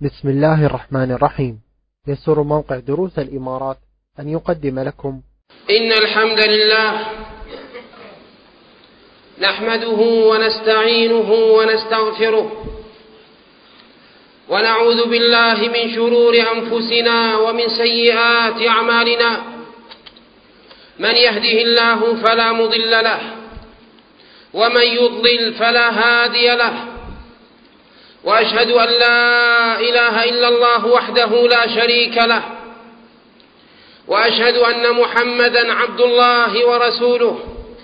بسم الله الرحمن الرحيم. يسر موقع دروس الإمارات أن يقدم لكم إن الحمد لله نحمده ونستعينه ونستغفره ونعوذ بالله من شرور أنفسنا ومن سيئات أعمالنا. من يهده الله فلا مضل له ومن يضلل فلا هادي له، وأشهد أن لا إله إلا الله وحده لا شريك له، وأشهد أن محمدًا عبد الله ورسوله.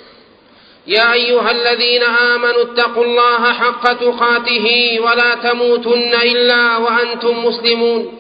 يا أيها الذين آمنوا اتقوا الله حق تقاته ولا تموتن إلا وأنتم مسلمون.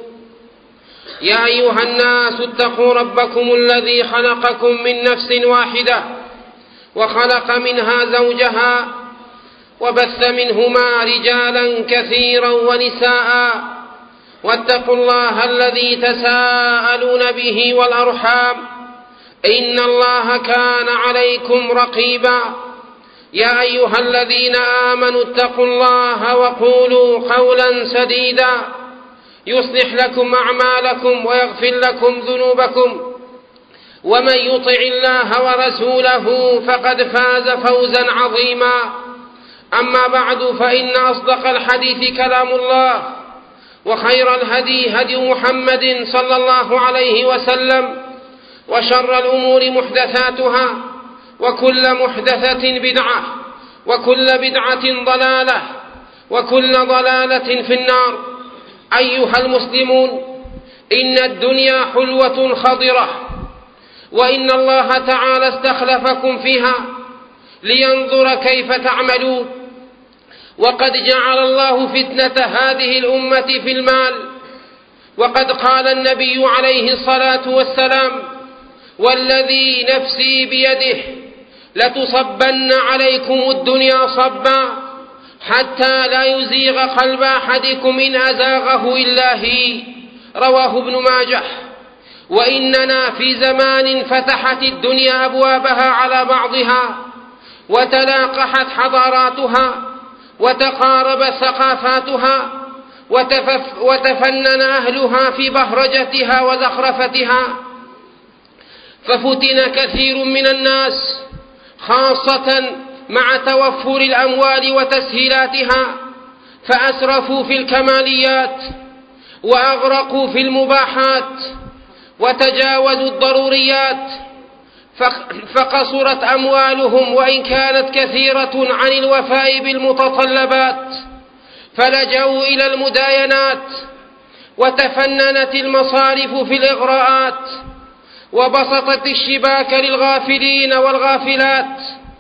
يا أيها الناس اتقوا ربكم الذي خلقكم من نفس واحدة وخلق منها زوجها وبث منهما رجالا كثيرا ونساء، واتقوا الله الذي تساءلون به والأرحام إن الله كان عليكم رقيبا. يا أيها الذين آمنوا اتقوا الله وقولوا قولا سديدا يصلح لكم أعمالكم ويغفر لكم ذنوبكم، ومن يطع الله ورسوله فقد فاز فوزا عظيما. أما بعد، فإن أصدق الحديث كلام الله، وخير الهدي هدي محمد صلى الله عليه وسلم، وشر الأمور محدثاتها، وكل محدثة بدعة، وكل بدعة ضلالة، وكل ضلالة في النار. أيها المسلمون، إن الدنيا حلوة خضرة، وإن الله تعالى استخلفكم فيها لينظر كيف تعملون. وقد جعل الله فتنة هذه الأمة في المال، وقد قال النبي عليه الصلاة والسلام: والذي نفسي بيده لتصبن عليكم الدنيا صبا حتى لا يزيغ قلب أحدكم إن أزاغه إلا هي. رواه ابن ماجه. وإننا في زمان فتحت الدنيا أبوابها على بعضها، وتلاقحت حضاراتها، وتقاربت ثقافاتها، وتفنن أهلها في بهرجتها وزخرفتها، ففتن كثير من الناس، خاصة مع توفر الأموال وتسهيلاتها، فأسرفوا في الكماليات، وأغرقوا في المباحات، وتجاوزوا الضروريات، فقصرت أموالهم وإن كانت كثيرة عن الوفاء بالمتطلبات، فلجوا إلى المداينات، وتفننت المصارف في الإغراءات، وبسطت الشباك للغافلين والغافلات،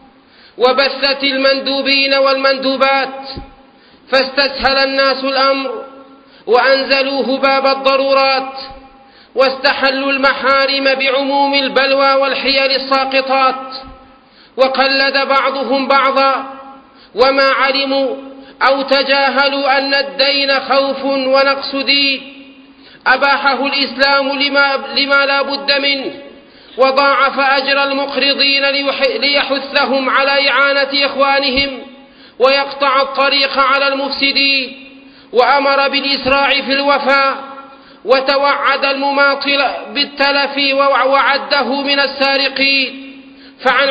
وبثت المندوبين والمندوبات، فاستسهل الناس الأمر وأنزلوه باب الضرورات، واستحلوا المحارم بعموم البلوى والحيل الساقطات، وقلد بعضهم بعضا، وما علموا أو تجاهلوا أن الدين خوف ونقص دين أباحه الإسلام لما لا بد منه، وضاعف أجر المقرضين ليحثهم على إعانة إخوانهم ويقطع الطريق على المفسدين، وأمر بالإسراع في الوفاء، وتوعد المماطل بالتلف وعده من السارقين. فعن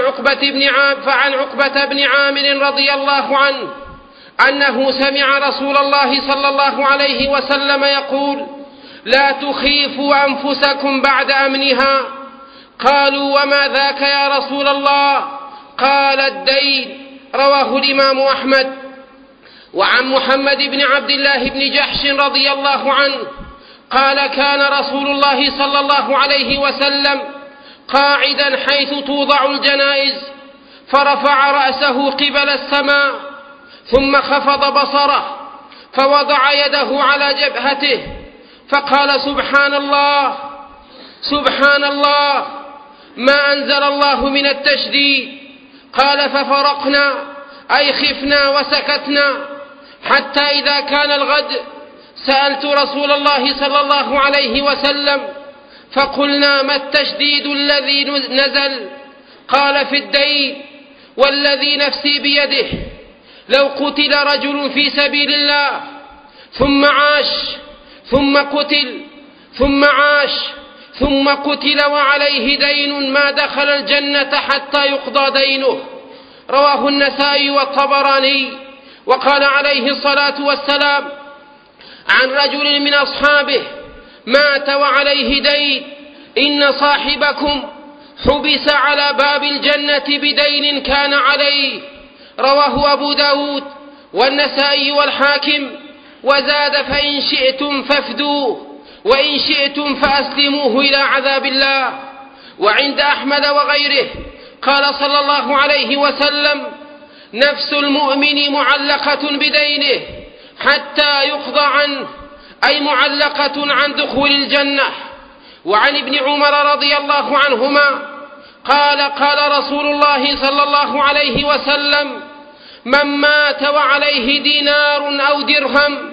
عقبة بن عامر رضي الله عنه أنه سمع رسول الله صلى الله عليه وسلم يقول: لا تخيفوا أنفسكم بعد أمنها. قالوا: وما ذاك يا رسول الله؟ قال: الدين. رواه الإمام أحمد. وعن محمد بن عبد الله بن جحش رضي الله عنه قال: كان رسول الله صلى الله عليه وسلم قاعدا حيث توضع الجنائز، فرفع رأسه قبل السماء، ثم خفض بصره، فوضع يده على جبهته، فقال: سبحان الله سبحان الله، ما أنزل الله من التشديد. قال: ففرقنا، أي خفنا وسكتنا، حتى إذا كان الغد سألت رسول الله صلى الله عليه وسلم فقلنا: ما التشديد الذي نزل؟ قال: في الدين، والذي نفسي بيده لو قتل رجل في سبيل الله ثم عاش ثم قتل ثم عاش ثم قتل وعليه دين ما دخل الجنة حتى يقضى دينه. رواه النسائي والطبراني. وقال عليه الصلاة والسلام عن رجل من أصحابه مات وعليه دين: إن صاحبكم حبس على باب الجنة بدين كان عليه. رواه أبو داود والنسائي والحاكم. وزاد: فإن شئتم فافدوه وإن شئتم فأسلموه إلى عذاب الله. وعند أحمد وغيره قال صلى الله عليه وسلم: نفس المؤمن معلقة بدينه حتى يقضى عنه، أي معلقة عن دخول الجنة. وعن ابن عمر رضي الله عنهما قال: قال رسول الله صلى الله عليه وسلم: من مات وعليه دينار أو درهم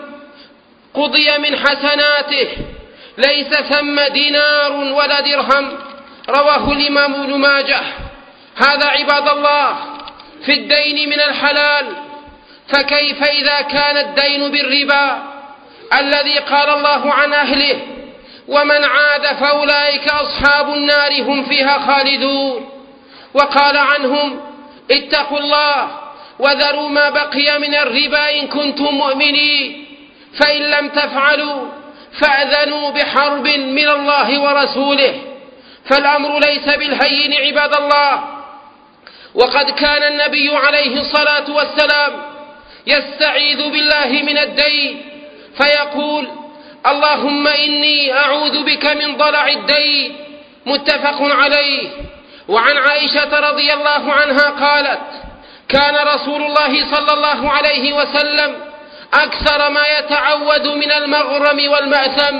قضي من حسناته، ليس ثم دينار ولا درهم. رواه الإمام ابن ماجه. هذا عباد الله في الدين من الحلال، فكيف إذا كان الدين بالربا الذي قال الله عن أهله: ومن عاد فأولئك أصحاب النار هم فيها خالدون. وقال عنهم: اتقوا الله وذروا ما بقي من الربا إن كنتم مؤمنين، فإن لم تفعلوا فأذنوا بحرب من الله ورسوله. فالأمر ليس بالهين عباد الله. وقد كان النبي عليه الصلاة والسلام يستعيذ بالله من الدين فيقول: اللهم إني أعوذ بك من ضلع الدين. متفق عليه. وعن عائشة رضي الله عنها قالت: كان رسول الله صلى الله عليه وسلم أكثر ما يتعوذ من المغرم والمأثم.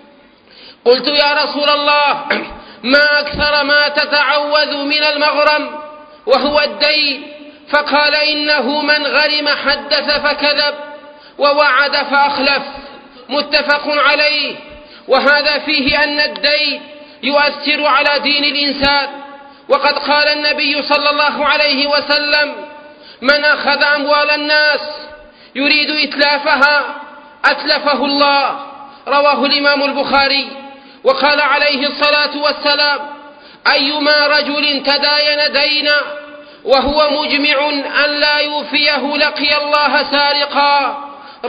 قلت: يا رسول الله، ما أكثر ما تتعوذ من المغرم وهو الدين؟ فقال: إنه من غرم حدث فكذب ووعد فأخلف. متفق عليه. وهذا فيه أن الدين يؤثر على دين الإنسان. وقد قال النبي صلى الله عليه وسلم: من أخذ أموال الناس يريد إتلافها أتلفه الله. رواه الإمام البخاري. وقال عليه الصلاة والسلام: أيما رجل تداين دينا وهو مجمع أن لا يوفيه لقي الله سارقا.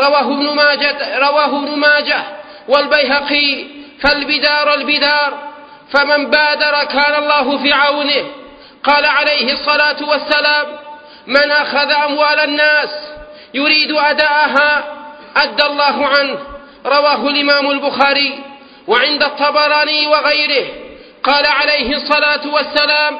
رواه ابن ماجه والبيهقي. فالبدار البدار، فمن بادر كان الله في عونه. قال عليه الصلاة والسلام: من أخذ أموال الناس يريد أداءها أدى الله عنه. رواه الإمام البخاري. وعند الطبراني وغيره قال عليه الصلاة والسلام: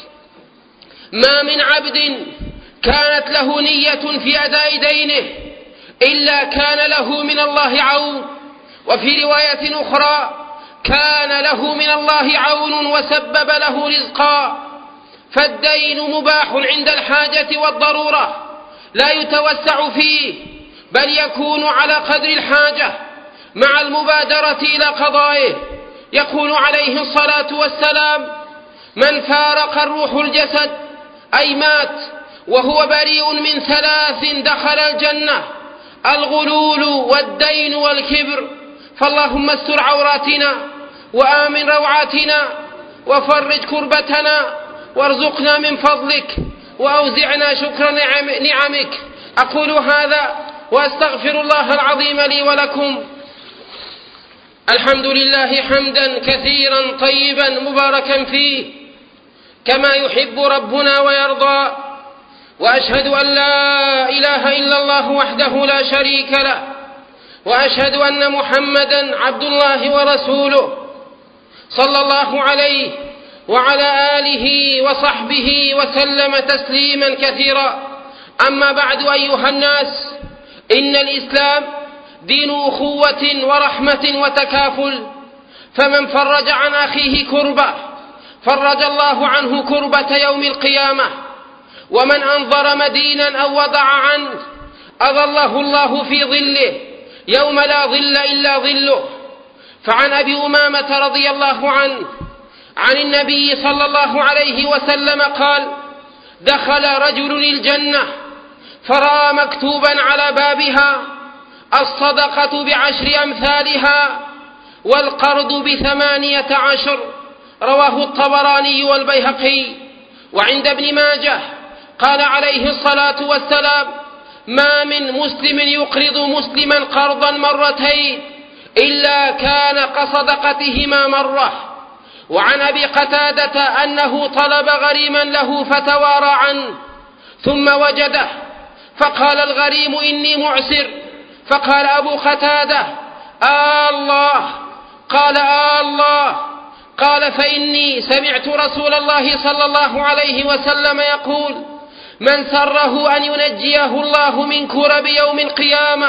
ما من عبد كانت له نية في أداء دينه إلا كان له من الله عون. وفي رواية أخرى: كان له من الله عون وسبب له رزقا. فالدين مباح عند الحاجة والضرورة، لا يتوسع فيه، بل يكون على قدر الحاجة مع المبادرة إلى قضائه. يقول عليه الصلاة والسلام: من فارق الروح الجسد أي مات وهو بريء من 3 دخل الجنة: الغلول والدين والكبر. فاللهم استر عوراتنا وآمن روعاتنا وفرج كربتنا وارزقنا من فضلك وأوزعنا شكر نعمك. أقول هذا وأستغفر الله العظيم لي ولكم. الحمد لله حمدا كثيرا طيبا مباركا فيه كما يحب ربنا ويرضى. وأشهد أن لا إله إلا الله وحده لا شريك له، وأشهد أن محمدا عبد الله ورسوله صلى الله عليه وعلى آله وصحبه وسلم تسليما كثيرا. أما بعد أيها الناس، إن الإسلام دين أخوة ورحمة وتكافل، فمن فرج عن أخيه كربة فرج الله عنه كربة يوم القيامة، ومن أنظر مدينا أو وضع عنه أظله الله في ظله يوم لا ظل إلا ظله. فعن أبي أمامة رضي الله عنه عن النبي صلى الله عليه وسلم قال: دخل رجل الجنة فرأى مكتوبا على بابها: الصدقة ب10 أمثالها والقرض ب18. رواه الطبراني والبيهقي. وعند ابن ماجه قال عليه الصلاة والسلام: ما من مسلم يقرض مسلما قرضا مرتين إلا كان كصدقتهما مرة. وعن أبي قتادة أنه طلب غريما له فتوارى عنه ثم وجده فقال الغريم: إني معسر. فقال أبو قتادة: الله. قال: الله. قال: فإني سمعت رسول الله صلى الله عليه وسلم يقول: من سره أن ينجيه الله من كرب يوم القيامة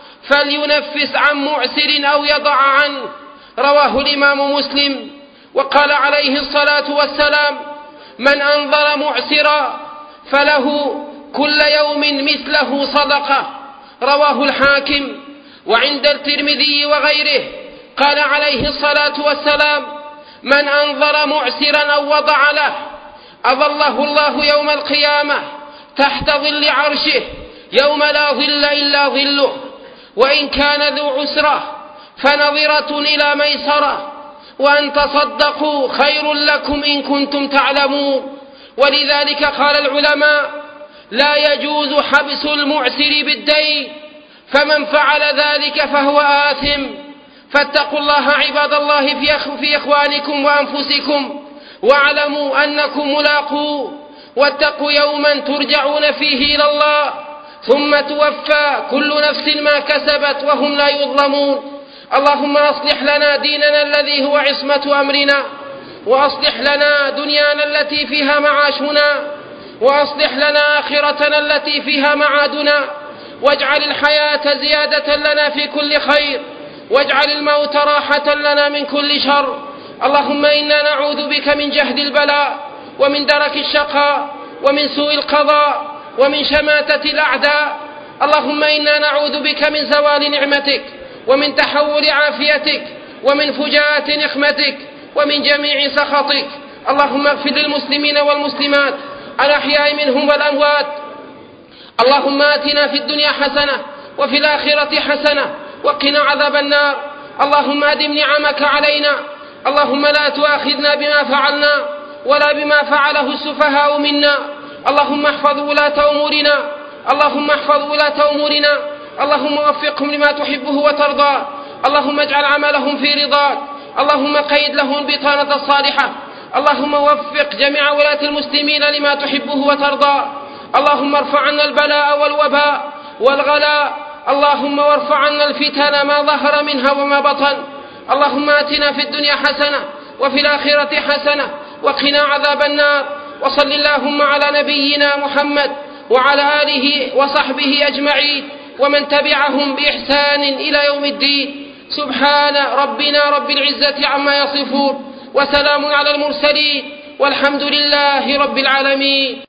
فلينفس عن معسر أو يضع عنه. رواه الإمام مسلم. وقال عليه الصلاة والسلام: من أنظر معسرا فله كل يوم مثله صدقة. رواه الحاكم. وعند الترمذي وغيره قال عليه الصلاة والسلام: من أنظر معسرا أو وضع له أظله الله يوم القيامة تحت ظل عرشه يوم لا ظل إلا ظله. وإن كان ذو عسرة فنظرة إلى ميسرة وأن تصدقوا خير لكم إن كنتم تعلمون. ولذلك قال العلماء: لا يجوز حبس المعسر بالدين، فمن فعل ذلك فهو آثم. فاتقوا الله عباد الله في إخوانكم وأنفسكم، واعلموا أنكم ملاقوه، واتقوا يوما ترجعون فيه إلى الله ثم توفى كل نفس ما كسبت وهم لا يظلمون. اللهم أصلح لنا ديننا الذي هو عصمة أمرنا، وأصلح لنا دنيانا التي فيها معاشنا، وأصلح لنا آخرتنا التي فيها معادنا، واجعل الحياة زيادة لنا في كل خير، واجعل الموت راحة لنا من كل شر. اللهم إنا نعوذ بك من جهد البلاء، ومن درك الشقاء، ومن سوء القضاء، ومن شماتة الأعداء. اللهم إنا نعوذ بك من زوال نعمتك، ومن تحول عافيتك، ومن فجاءة نقمتك، ومن جميع سخطك. اللهم اغفر للمسلمين والمسلمات الأحياء منهم والأموات. اللهم آتنا في الدنيا حسنة وفي الآخرة حسنة وقنا عذاب النار. اللهم أدم نعمك علينا. اللهم لا تؤاخذنا بما فعلنا ولا بما فعله السفهاء منا. اللهم احفظ ولاة أمورنا. اللهم احفظ ولاة أمورنا. اللهم وفقهم لما تحبه وترضى. اللهم اجعل عملهم في رضاك. اللهم قيد لهم البطانة الصالحة. اللهم وفق جميع ولاة المسلمين لما تحبه وترضى. اللهم ارفع عنا البلاء والوباء والغلاء. اللهم وارفع عنا الفتن ما ظهر منها وما بطن. اللهم آتنا في الدنيا حسنة وفي الآخرة حسنة وقنا عذاب النار. وصل اللهم على نبينا محمد وعلى آله وصحبه أجمعين ومن تبعهم بإحسان إلى يوم الدين. سبحان ربنا رب العزة عما يصفون، وسلام على المرسلين، والحمد لله رب العالمين.